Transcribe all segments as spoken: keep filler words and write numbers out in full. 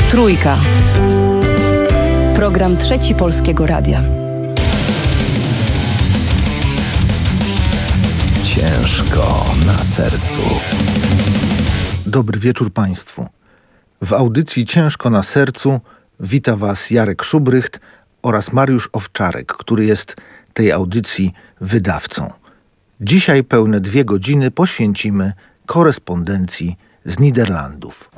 Trójka. Program Trzeci Polskiego Radia. Ciężko na sercu. Dobry wieczór Państwu. W audycji Ciężko na sercu wita Was Jarek Szubrycht oraz Mariusz Owczarek, który jest tej audycji wydawcą. Dzisiaj pełne dwie godziny poświęcimy korespondencji z Niderlandów.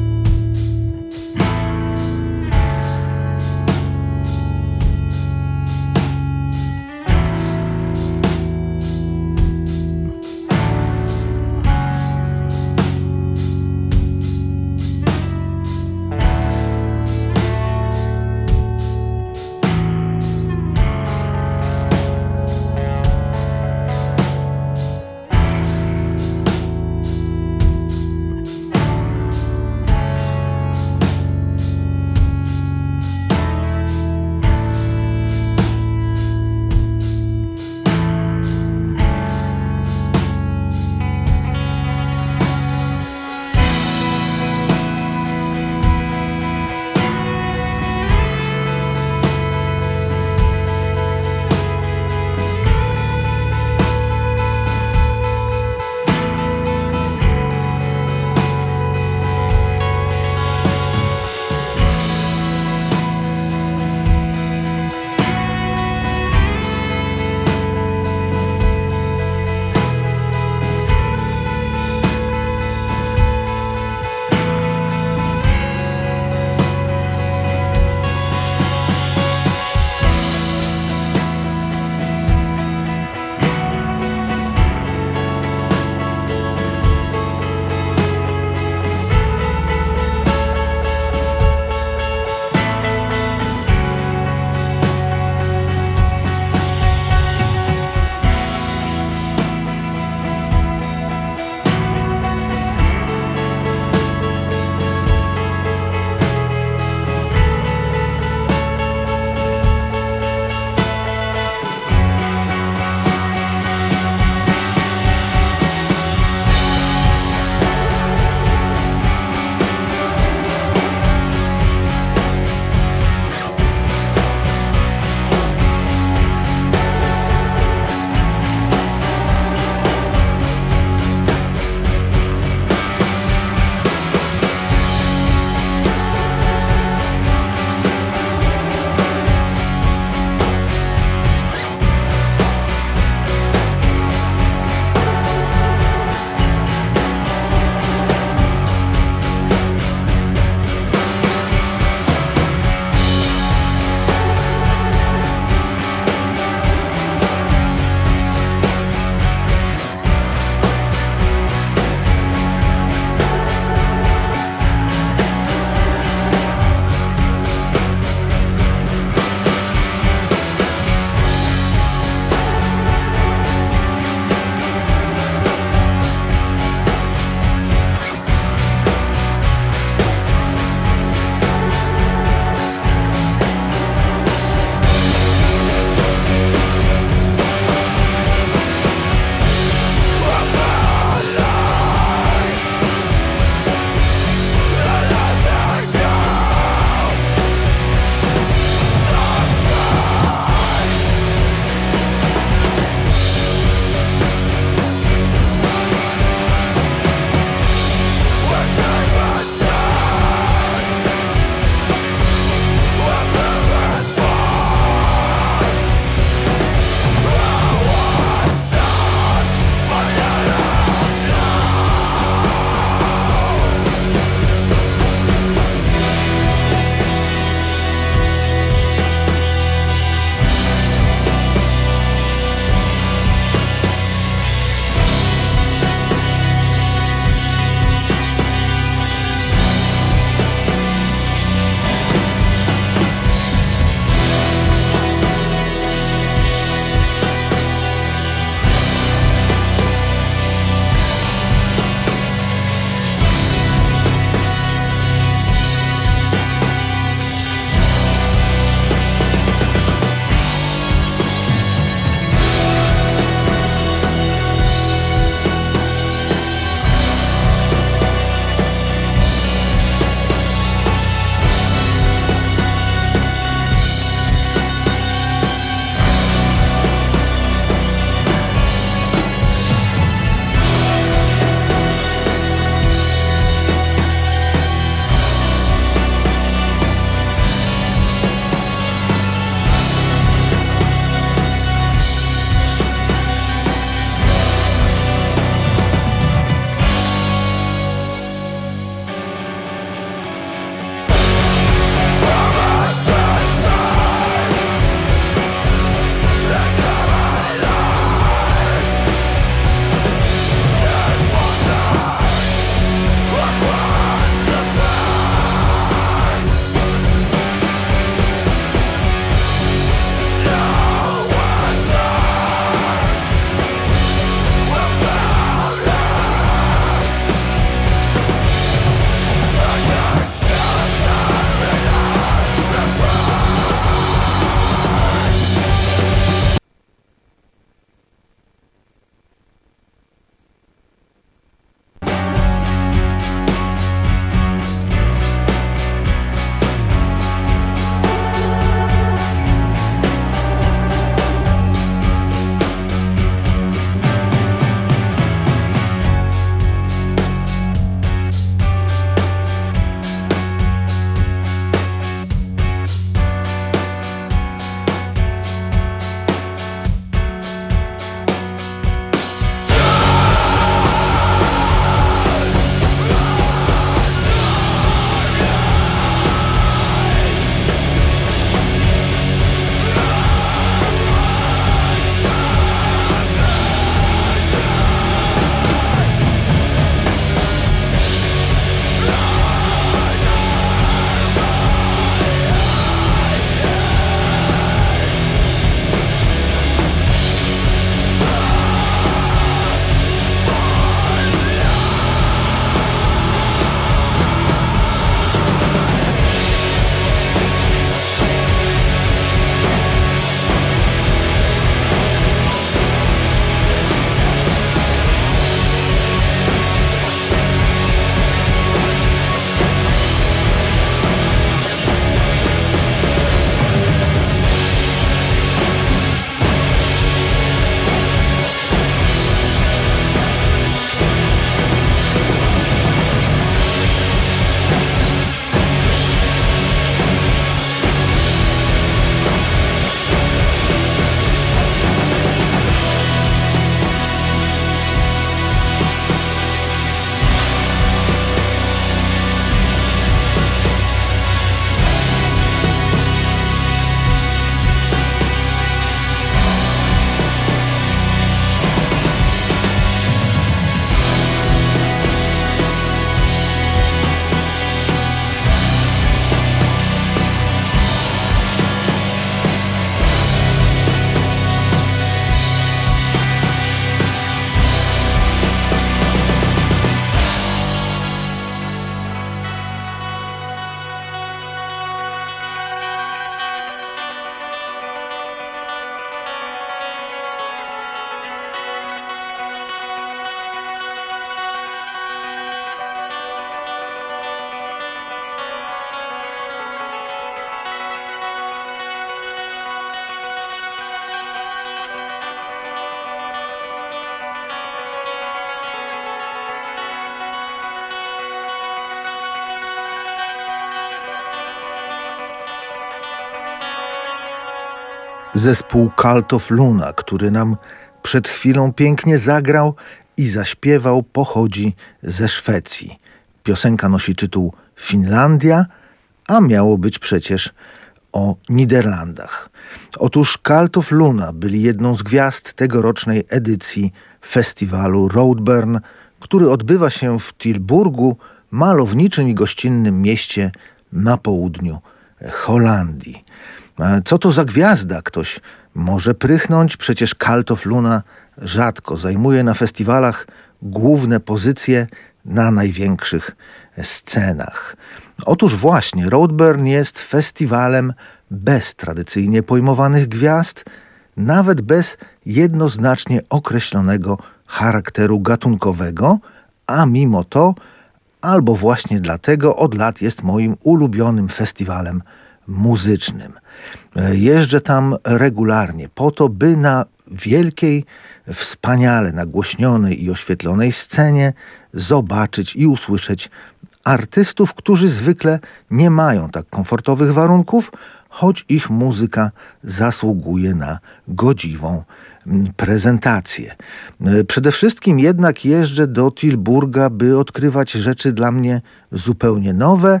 zespół Cult of Luna, który nam przed chwilą pięknie zagrał i zaśpiewał, pochodzi ze Szwecji. Piosenka nosi tytuł Finlandia, a miało być przecież o Niderlandach. Otóż Cult of Luna byli jedną z gwiazd tegorocznej edycji festiwalu Roadburn, który odbywa się w Tilburgu, malowniczym i gościnnym mieście na południu Holandii. Co to za gwiazda? Ktoś może prychnąć, przecież Cult of Luna rzadko zajmuje na festiwalach główne pozycje na największych scenach. Otóż właśnie Roadburn jest festiwalem bez tradycyjnie pojmowanych gwiazd, nawet bez jednoznacznie określonego charakteru gatunkowego, a mimo to, albo właśnie dlatego od lat jest moim ulubionym festiwalem muzycznym. Jeżdżę tam regularnie po to, by na wielkiej, wspaniale nagłośnionej i oświetlonej scenie zobaczyć i usłyszeć artystów, którzy zwykle nie mają tak komfortowych warunków, choć ich muzyka zasługuje na godziwą prezentację. Przede wszystkim jednak jeżdżę do Tilburga, by odkrywać rzeczy dla mnie zupełnie nowe,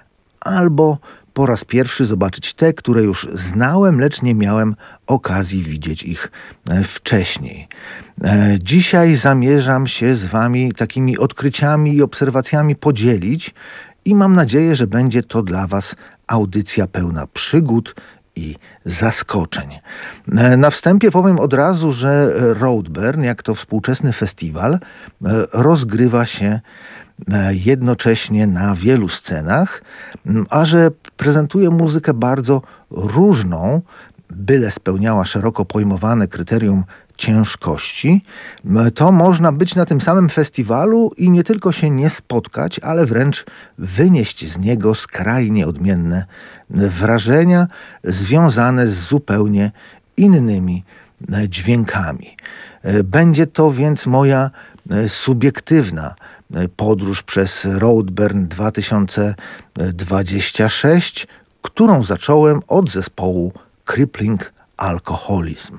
albo po raz pierwszy zobaczyć te, które już znałem, lecz nie miałem okazji widzieć ich wcześniej. Dzisiaj zamierzam się z wami takimi odkryciami i obserwacjami podzielić i mam nadzieję, że będzie to dla was audycja pełna przygód i zaskoczeń. Na wstępie powiem od razu, że Roadburn, jak to współczesny festiwal, rozgrywa się jednocześnie na wielu scenach, a że prezentuje muzykę bardzo różną, byle spełniała szeroko pojmowane kryterium ciężkości, to można być na tym samym festiwalu i nie tylko się nie spotkać, ale wręcz wynieść z niego skrajnie odmienne wrażenia związane z zupełnie innymi dźwiękami. Będzie to więc moja subiektywna podróż przez Roadburn dwa tysiące dwudziesty szósty, którą zacząłem od zespołu Crippling Alcoholism.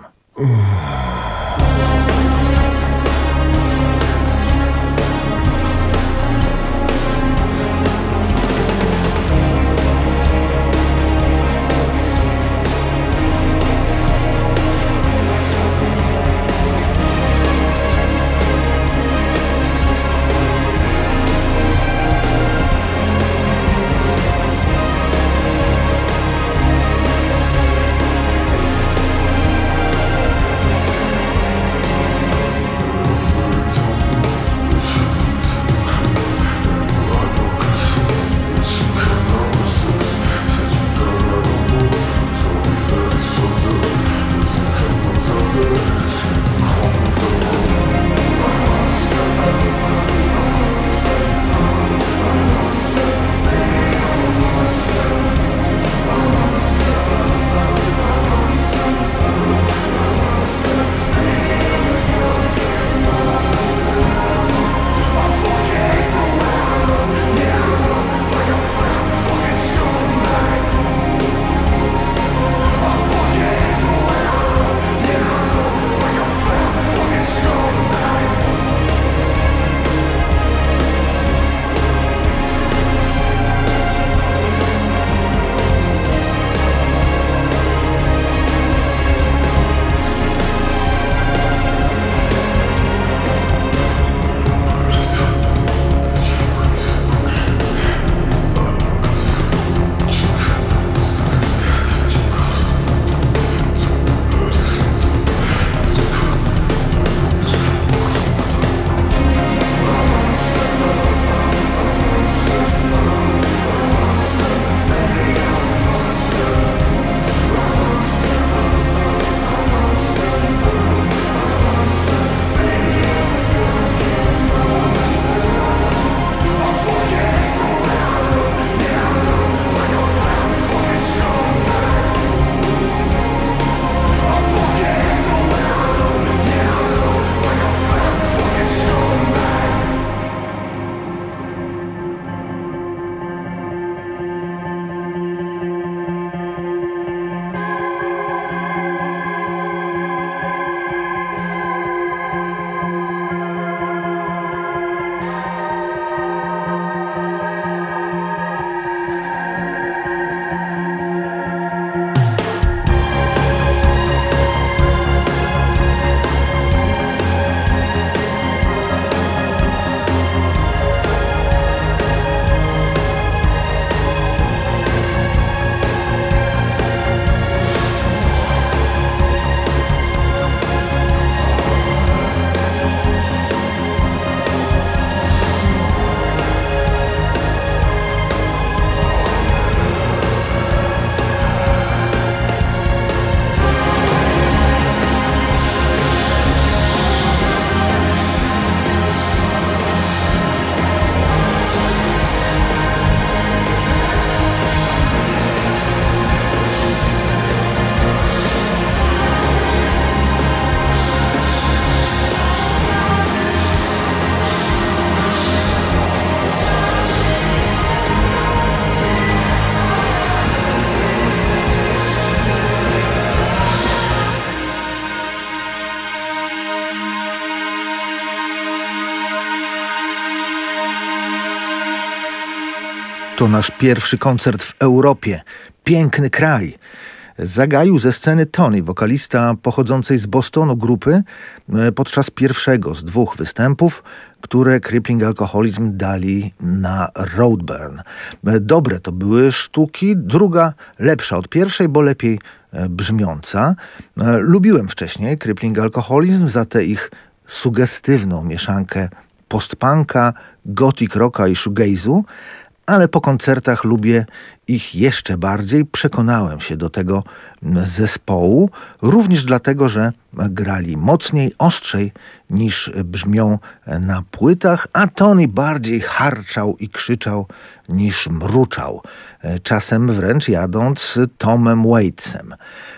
To nasz pierwszy koncert w Europie. Piękny kraj. Zagaił ze sceny Tony, wokalista pochodzącej z Bostonu grupy, podczas pierwszego z dwóch występów, które Crippling Alcoholism dali na Roadburn. Dobre to były sztuki, druga lepsza od pierwszej, bo lepiej brzmiąca. Lubiłem wcześniej Crippling Alcoholism za tę ich sugestywną mieszankę post-punka, gothic rocka i shoegaze'u, ale po koncertach lubię ich jeszcze bardziej. Przekonałem się do tego zespołu, również dlatego, że grali mocniej, ostrzej niż brzmią na płytach, a Tony bardziej harczał i krzyczał niż mruczał, czasem wręcz jadąc z Tomem Waitsem.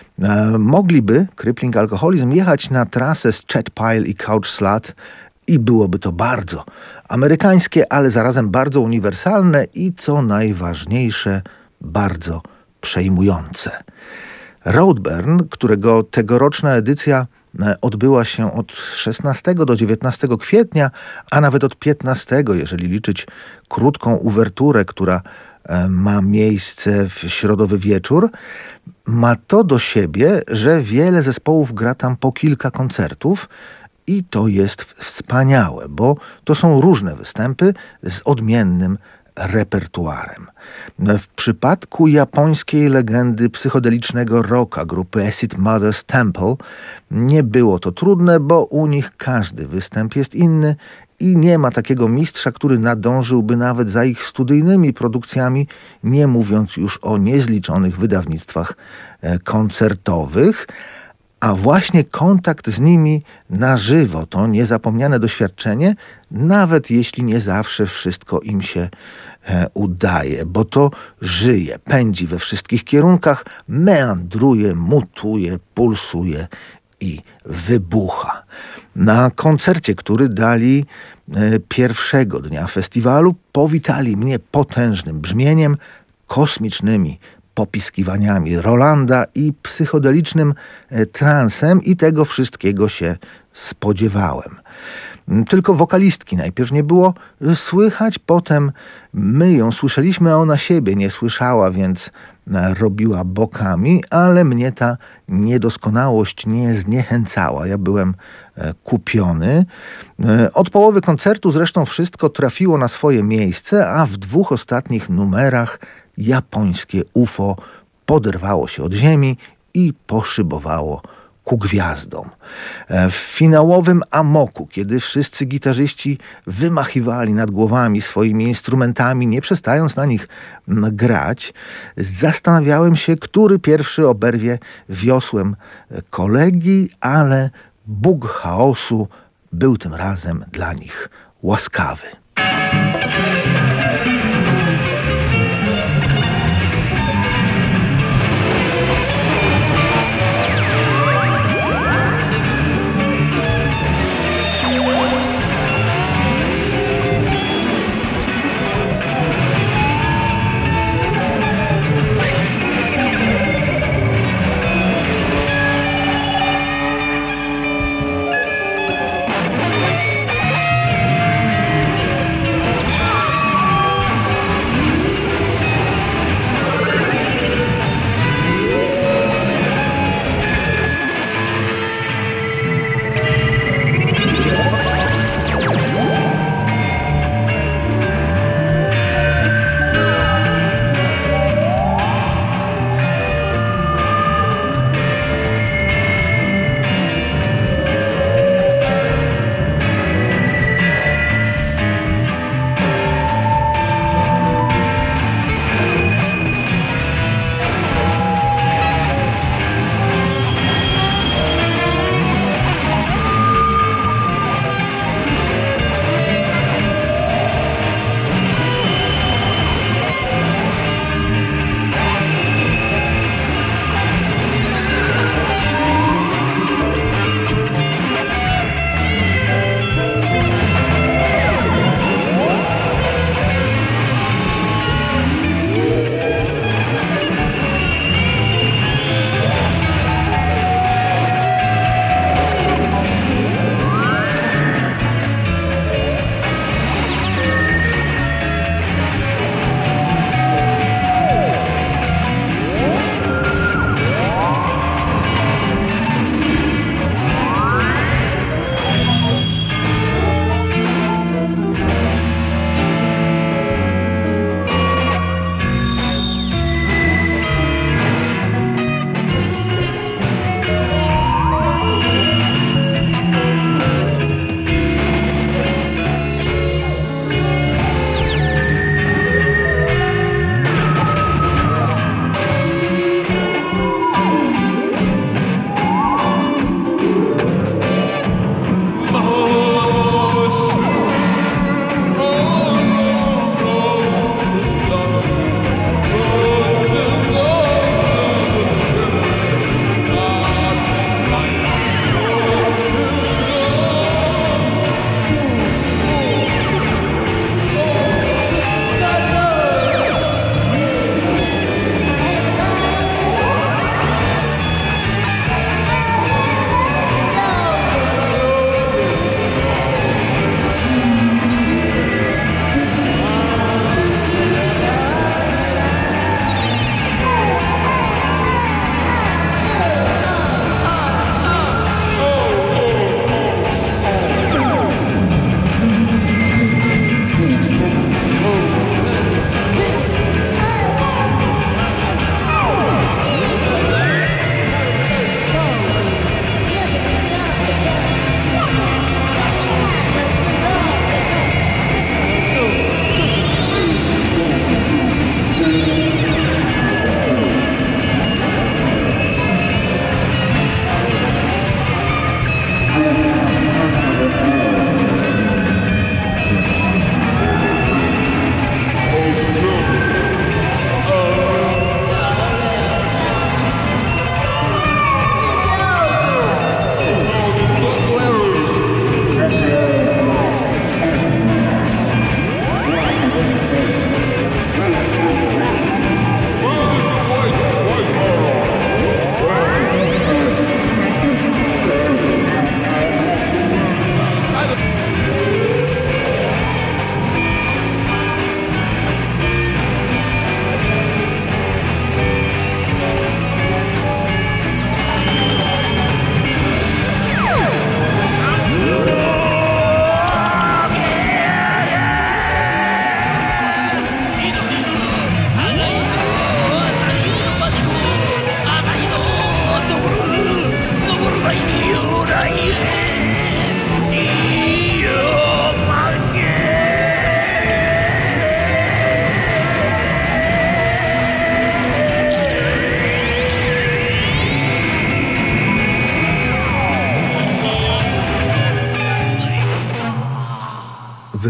Mogliby Crippling Alcoholism jechać na trasę z Chet Pile i Couch Slut i byłoby to bardzo amerykańskie, ale zarazem bardzo uniwersalne i co najważniejsze, bardzo przejmujące. Roadburn, którego tegoroczna edycja odbyła się od szesnastego do dziewiętnastego kwietnia, a nawet od piętnastego, jeżeli liczyć krótką uwerturę, która ma miejsce w środowy wieczór, ma to do siebie, że wiele zespołów gra tam po kilka koncertów i to jest wspaniałe, bo to są różne występy z odmiennym repertuarem. W przypadku japońskiej legendy psychodelicznego rocka grupy Acid Mother's Temple nie było to trudne, bo u nich każdy występ jest inny i nie ma takiego mistrza, który nadążyłby nawet za ich studyjnymi produkcjami, nie mówiąc już o niezliczonych wydawnictwach koncertowych. A właśnie kontakt z nimi na żywo to niezapomniane doświadczenie, nawet jeśli nie zawsze wszystko im się e, udaje, bo to żyje, pędzi we wszystkich kierunkach, meandruje, mutuje, pulsuje i wybucha. Na koncercie, który dali e, pierwszego dnia festiwalu, powitali mnie potężnym brzmieniem, kosmicznymi popiskiwaniami Rolanda i psychodelicznym transem i tego wszystkiego się spodziewałem. Tylko wokalistki najpierw nie było słychać, potem my ją słyszeliśmy, a ona siebie nie słyszała, więc robiła bokami, ale mnie ta niedoskonałość nie zniechęcała. Ja byłem kupiony. Od połowy koncertu zresztą wszystko trafiło na swoje miejsce, a w dwóch ostatnich numerach japońskie U F O poderwało się od ziemi i poszybowało ku gwiazdom. W finałowym amoku, kiedy wszyscy gitarzyści wymachiwali nad głowami swoimi instrumentami, nie przestając na nich grać, zastanawiałem się, który pierwszy oberwie wiosłem kolegi, ale Bóg chaosu był tym razem dla nich łaskawy.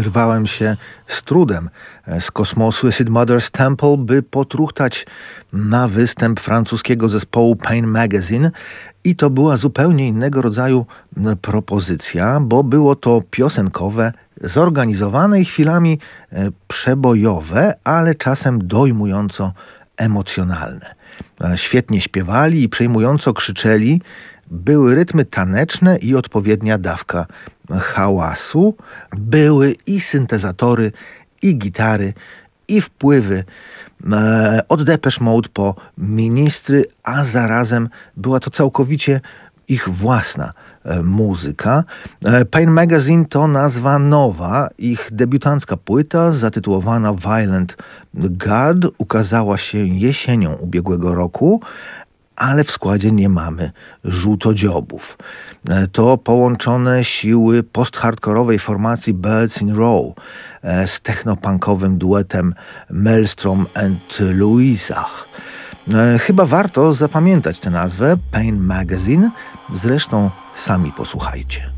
wyrwałem się z trudem z kosmosu Acid Mother's Temple, by potruchtać na występ francuskiego zespołu Pain Magazine. I to była zupełnie innego rodzaju propozycja, bo było to piosenkowe, zorganizowane i chwilami przebojowe, ale czasem dojmująco emocjonalne. Świetnie śpiewali i przejmująco krzyczeli. Były rytmy taneczne i odpowiednia dawka hałasu. Były i syntezatory, i gitary, i wpływy e, od Depeche Mode po Ministry, a zarazem była to całkowicie ich własna e, muzyka. E, Pain Magazine to nazwa nowa. Ich debiutancka płyta zatytułowana Violent God ukazała się jesienią ubiegłego roku, ale w składzie nie mamy żółtodziobów. To połączone siły post-hardkorowej formacji Birds in Row z technopunkowym duetem Maelstrom and Louisach. Chyba warto zapamiętać tę nazwę, Pain Magazine. Zresztą sami posłuchajcie.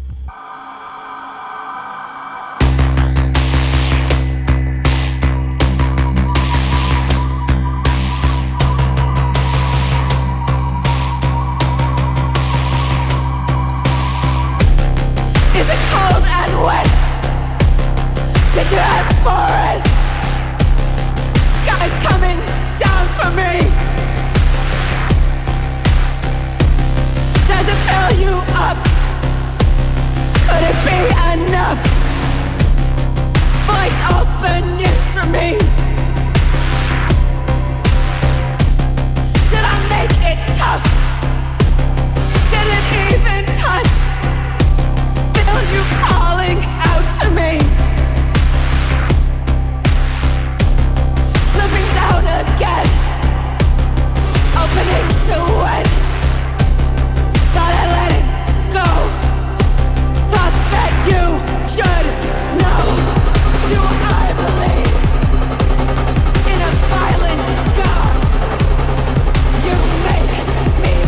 Did you ask for it? Sky's coming down for me. Does it fill you up? Could it be enough? Voids opening for me. Did I make it tough? Did it even touch? Feel you calling out to me. Again, opening to win. Thought I let it go. Thought that you should know. Do I believe in a violent God? You make me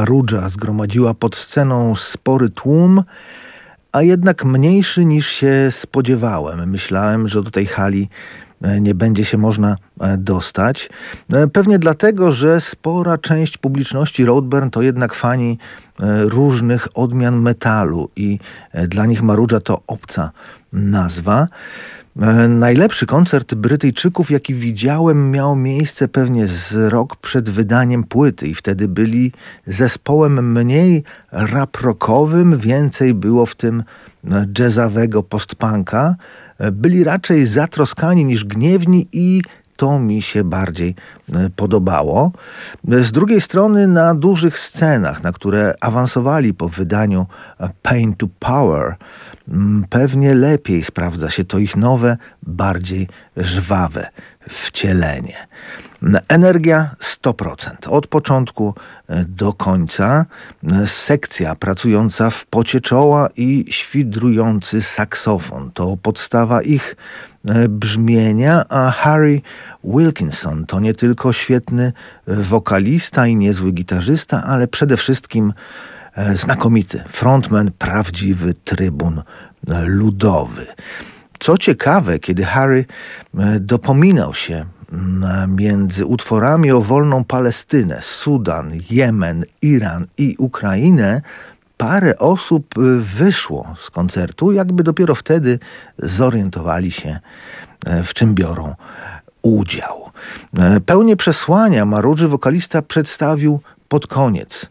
Marudża zgromadziła pod sceną spory tłum, a jednak mniejszy niż się spodziewałem. Myślałem, że do tej hali nie będzie się można dostać. Pewnie dlatego, że spora część publiczności Roadburn to jednak fani różnych odmian metalu i dla nich Marudża to obca nazwa. Najlepszy koncert Brytyjczyków, jaki widziałem, miał miejsce pewnie z rok przed wydaniem płyty i wtedy byli zespołem mniej rap-rockowym, więcej było w tym jazzowego post-punka. Byli raczej zatroskani niż gniewni i to mi się bardziej podobało. Z drugiej strony na dużych scenach, na które awansowali po wydaniu Pain to Power, pewnie lepiej sprawdza się to ich nowe, bardziej żwawe wcielenie. Energia sto procent. Od początku do końca. Sekcja pracująca w pocie czoła i świdrujący saksofon. To podstawa ich brzmienia, a Harry Wilkinson to nie tylko świetny wokalista i niezły gitarzysta, ale przede wszystkim znakomity frontman, prawdziwy trybun ludowy. Co ciekawe, kiedy Harry dopominał się między utworami o wolną Palestynę, Sudan, Jemen, Iran i Ukrainę, parę osób wyszło z koncertu, jakby dopiero wtedy zorientowali się, w czym biorą udział. Pełnię przesłania Marudży wokalista przedstawił pod koniec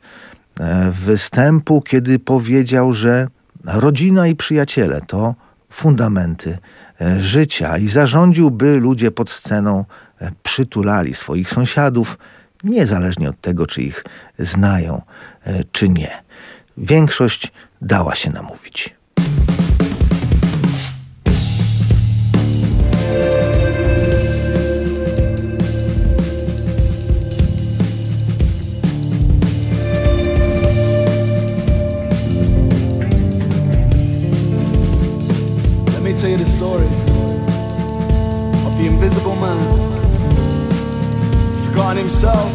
występu, kiedy powiedział, że rodzina i przyjaciele to fundamenty życia i zarządził, by ludzie pod sceną przytulali swoich sąsiadów, niezależnie od tego, czy ich znają, czy nie. Większość dała się namówić. Let me tell you the story of the invisible man, forgotten himself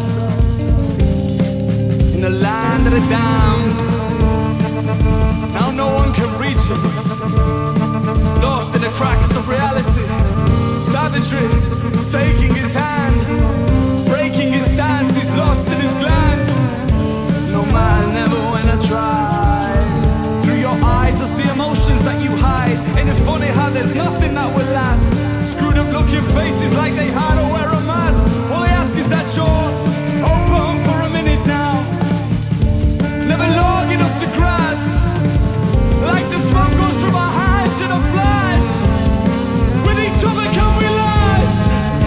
in the land of the damned. Now no one can reach him, lost in the cracks of reality. Savagery taking his hand, breaking his stance. He's lost in his glance. No man never wanna try. Through your eyes I see emotions that you hide. Ain't it funny how there's nothing that will last? Screwed up looking faces like they had to wear a mask. All I ask is that you're open for a minute now, never long enough to grasp. Like the smoke goes from our hands in a flash. With each other can we last?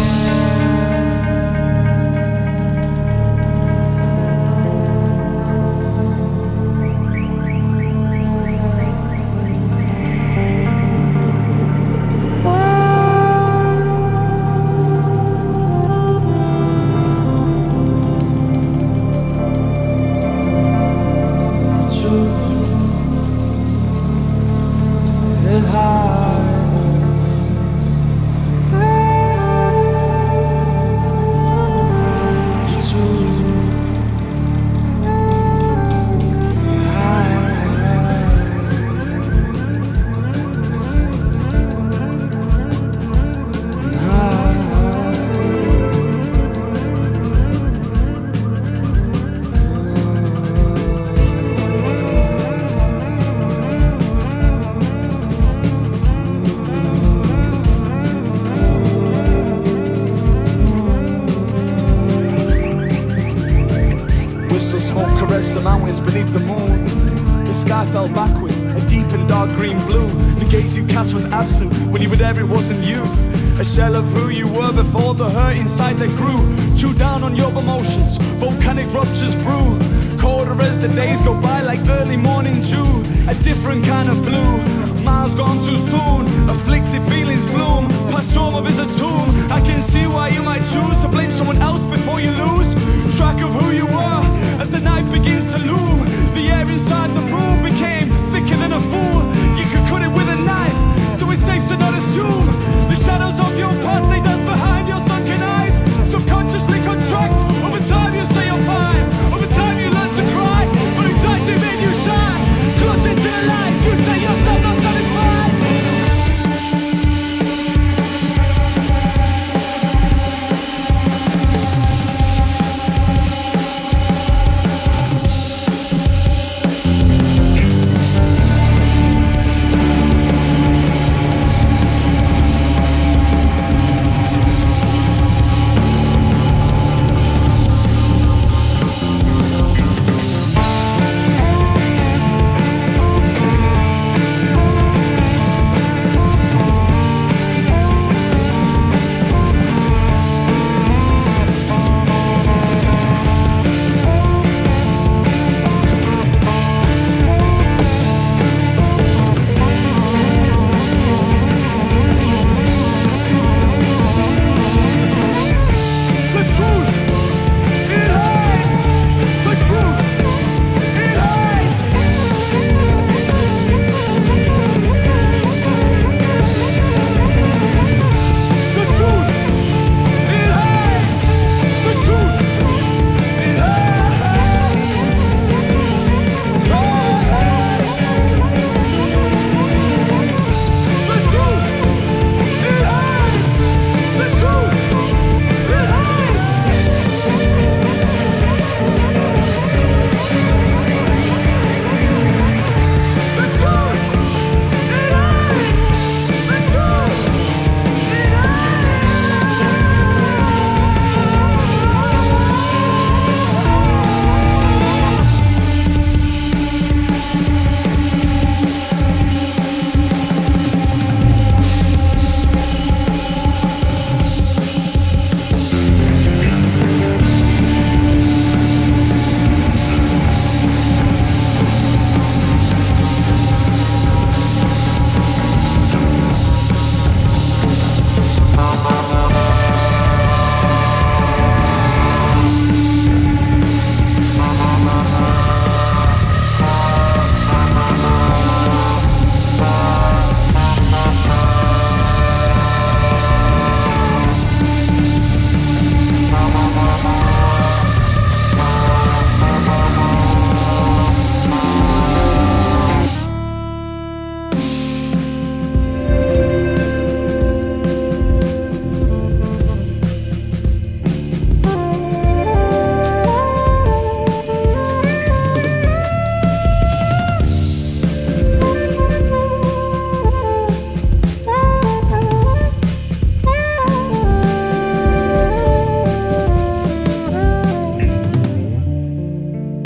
A shell of who you were before the hurt inside that grew. Chew down on your emotions, volcanic ruptures brew. Colder as the days go by like early morning dew. A different kind of blue, miles gone too soon. Afflicted feelings bloom, past trauma is a tomb. I can see why you might choose to blame someone else before you lose track of who you were. As the night begins to loom, the air inside the room became thicker than a fool. You could cut it with a knife, so it's safe to not assume the shadows of your past lay dust behind your sunken eyes. Subconsciously contract. Over time you say you're fine. Over time you learn to cry.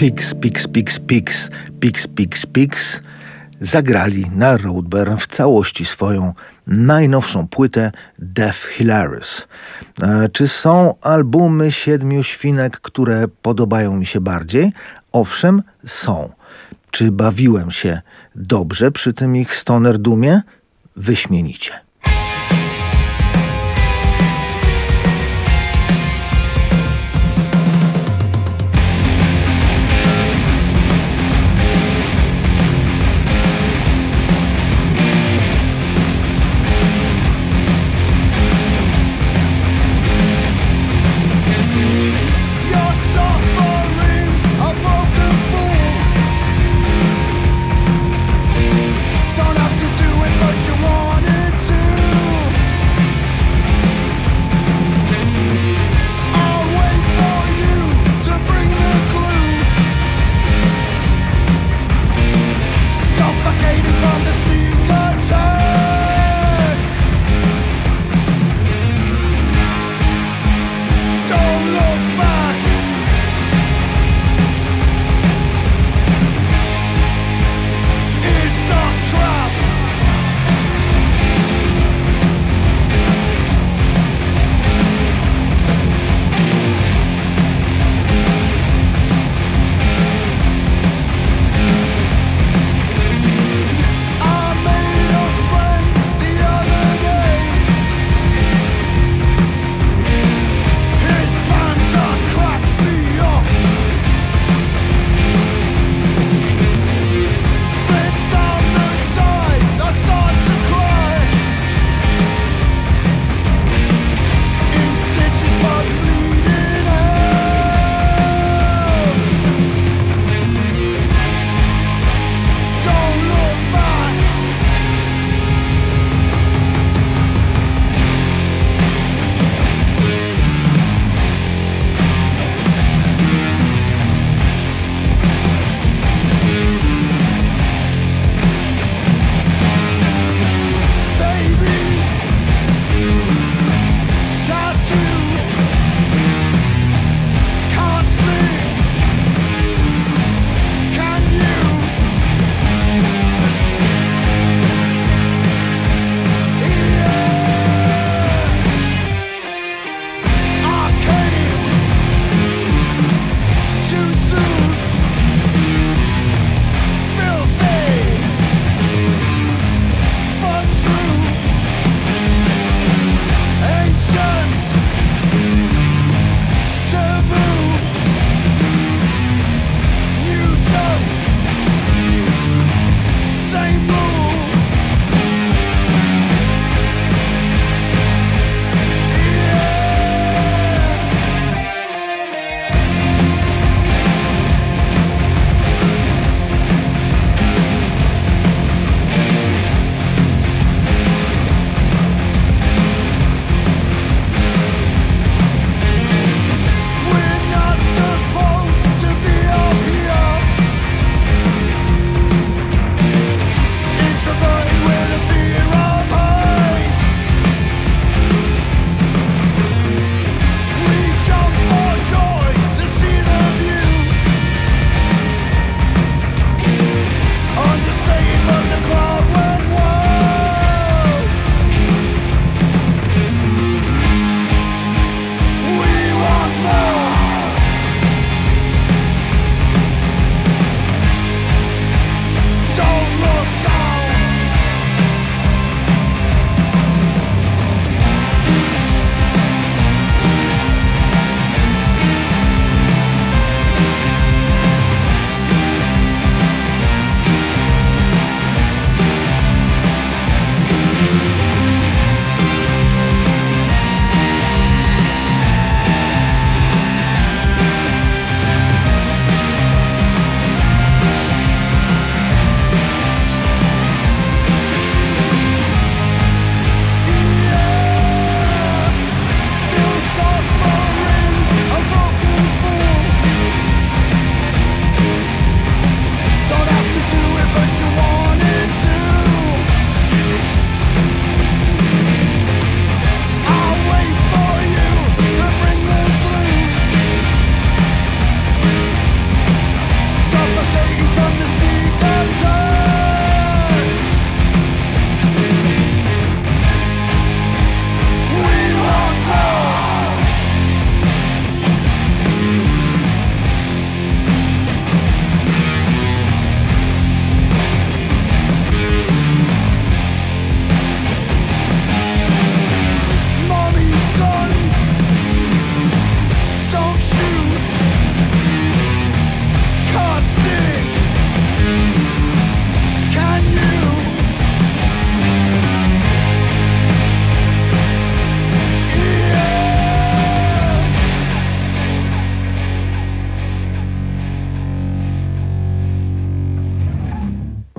Pigs, Pigs, Pigs, Pigs, Pigs, Pigs, Pigs zagrali na Roadburn w całości swoją najnowszą płytę Deaf Hilarious. Czy są albumy Siedmiu Świnek, które podobają mi się bardziej? Owszem, są. Czy bawiłem się dobrze przy tym ich stoner doomie? Wyśmienicie.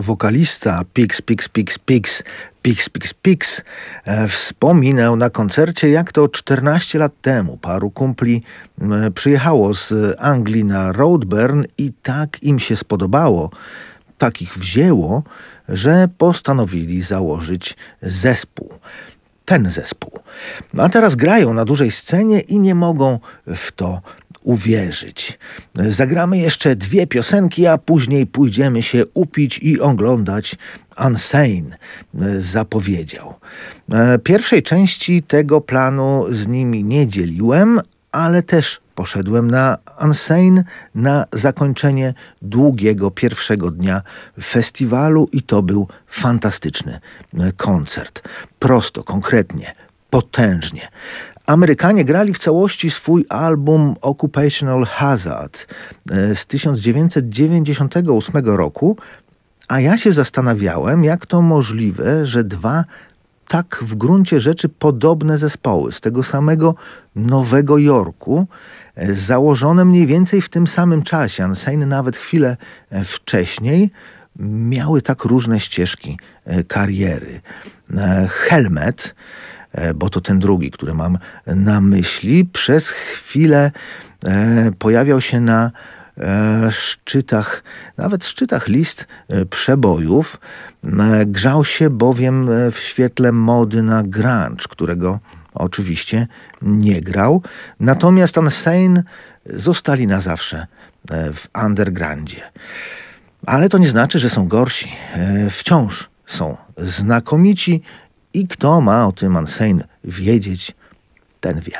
wokalista Pix, Pix, Pix, Pix, Pix, Pix, Pix e, wspominał na koncercie, jak to czternaście lat temu paru kumpli e, przyjechało z Anglii na Roadburn i tak im się spodobało, tak ich wzięło, że postanowili założyć zespół. Ten zespół. A teraz grają na dużej scenie i nie mogą w to uwierzyć. Zagramy jeszcze dwie piosenki, a później pójdziemy się upić i oglądać Unsane, zapowiedział. Pierwszej części tego planu z nimi nie dzieliłem, ale też poszedłem na Unsane na zakończenie długiego pierwszego dnia festiwalu i to był fantastyczny koncert. Prosto, konkretnie, potężnie. Amerykanie grali w całości swój album Occupational Hazard z tysiąc dziewięćset dziewięćdziesiątego ósmego roku, a ja się zastanawiałem, jak to możliwe, że dwa tak w gruncie rzeczy podobne zespoły z tego samego Nowego Jorku, założone mniej więcej w tym samym czasie, Unsane nawet chwilę wcześniej, miały tak różne ścieżki kariery. Helmet, bo to ten drugi, który mam na myśli, przez chwilę pojawiał się na szczytach, nawet szczytach list przebojów. Grzał się bowiem w świetle mody na grunge, którego oczywiście nie grał. Natomiast Unsane zostali na zawsze w undergroundzie. Ale to nie znaczy, że są gorsi. Wciąż są znakomici i kto ma o tym Unsane wiedzieć, ten wie.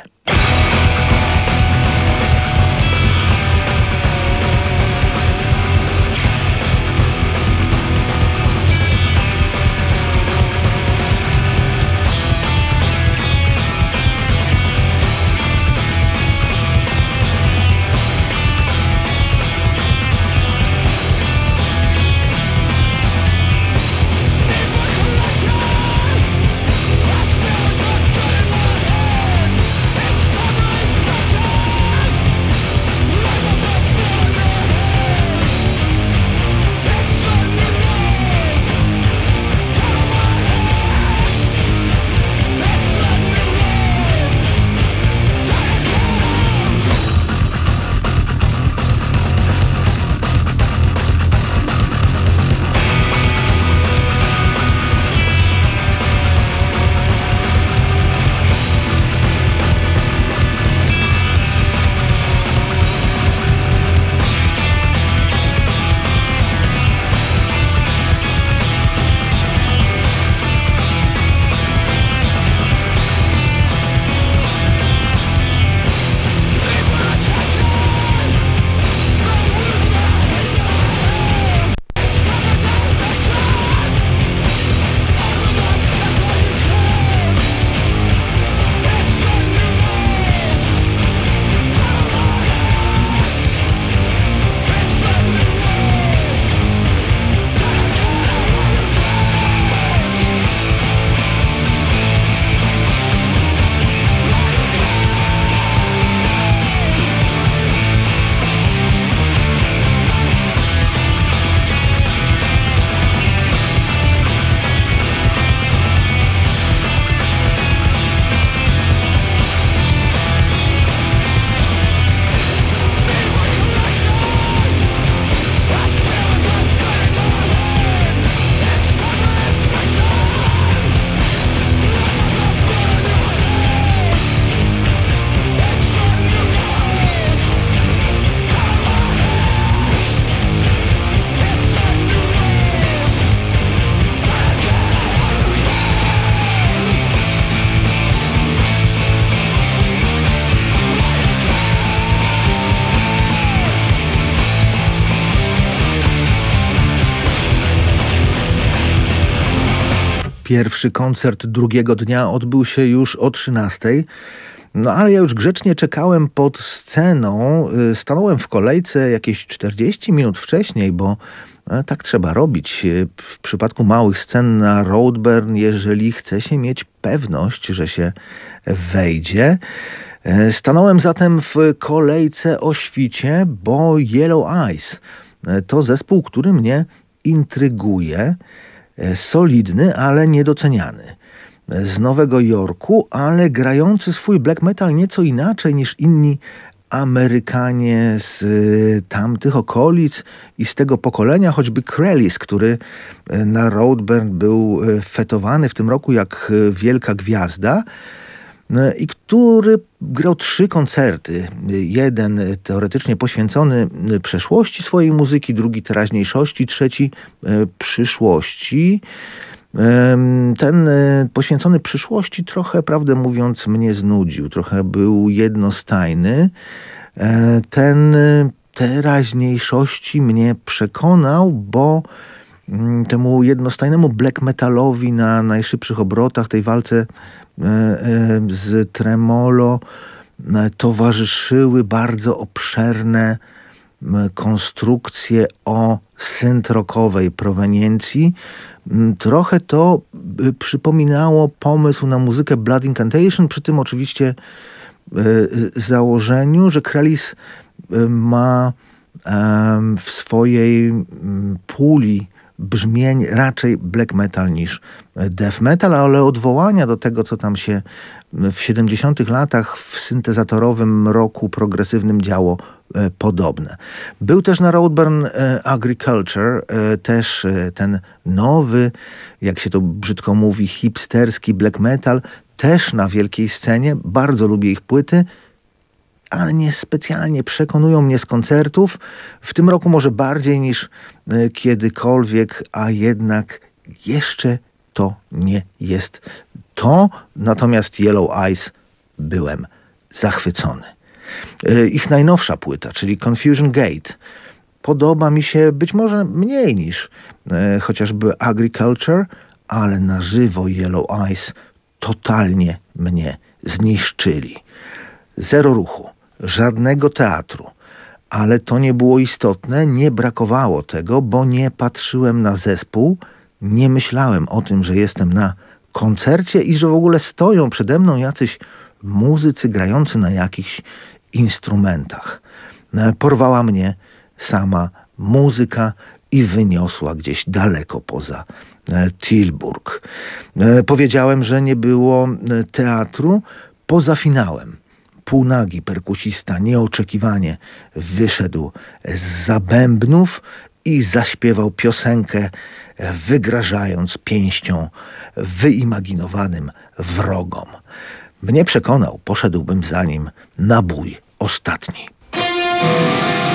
Pierwszy koncert drugiego dnia odbył się już o trzynastej. No ale ja już grzecznie czekałem pod sceną. Stanąłem w kolejce jakieś czterdzieści minut wcześniej, bo tak trzeba robić w przypadku małych scen na Roadburn, jeżeli chce się mieć pewność, że się wejdzie. Stanąłem zatem w kolejce o świcie, bo Yellow Eyes to zespół, który mnie intryguje. Solidny, ale niedoceniany. Z Nowego Jorku, ale grający swój black metal nieco inaczej niż inni Amerykanie z tamtych okolic i z tego pokolenia, choćby Krellis, który na Roadburn był fetowany w tym roku jak wielka gwiazda i który grał trzy koncerty. Jeden teoretycznie poświęcony przeszłości swojej muzyki, drugi teraźniejszości, trzeci przyszłości. Ten poświęcony przyszłości trochę, prawdę mówiąc, mnie znudził. Trochę był jednostajny. Ten teraźniejszości mnie przekonał, bo temu jednostajnemu black metalowi na najszybszych obrotach, tej walce z tremolo towarzyszyły bardzo obszerne konstrukcje o synth-rockowej proweniencji. Trochę to przypominało pomysł na muzykę Blood Incantation, przy tym oczywiście założeniu, że Krellis ma w swojej puli brzmień raczej black metal niż death metal, ale odwołania do tego, co tam się w siedemdziesiątych latach w syntezatorowym roku progresywnym działo, podobne. Był też na Roadburn Agriculture, też ten nowy, jak się to brzydko mówi, hipsterski black metal, też na wielkiej scenie. Bardzo lubię ich płyty, ale nie specjalnie przekonują mnie z koncertów. W tym roku może bardziej niż kiedykolwiek, a jednak jeszcze to nie jest to. Natomiast Yellow Eyes byłem zachwycony. Ich najnowsza płyta, czyli Confusion Gate, podoba mi się być może mniej niż e, chociażby Agriculture, ale na żywo Yellow Eyes totalnie mnie zniszczyli. Zero ruchu, żadnego teatru, ale to nie było istotne, nie brakowało tego, bo nie patrzyłem na zespół, nie myślałem o tym, że jestem na koncercie i że w ogóle stoją przede mną jacyś muzycy grający na jakichś instrumentach. Porwała mnie sama muzyka i wyniosła gdzieś daleko poza Tilburg. Powiedziałem, że nie było teatru poza finałem. Półnagi perkusista nieoczekiwanie wyszedł zza bębnów i zaśpiewał piosenkę, wygrażając pięścią wyimaginowanym wrogom. Mnie przekonał, poszedłbym za nim na bój ostatni.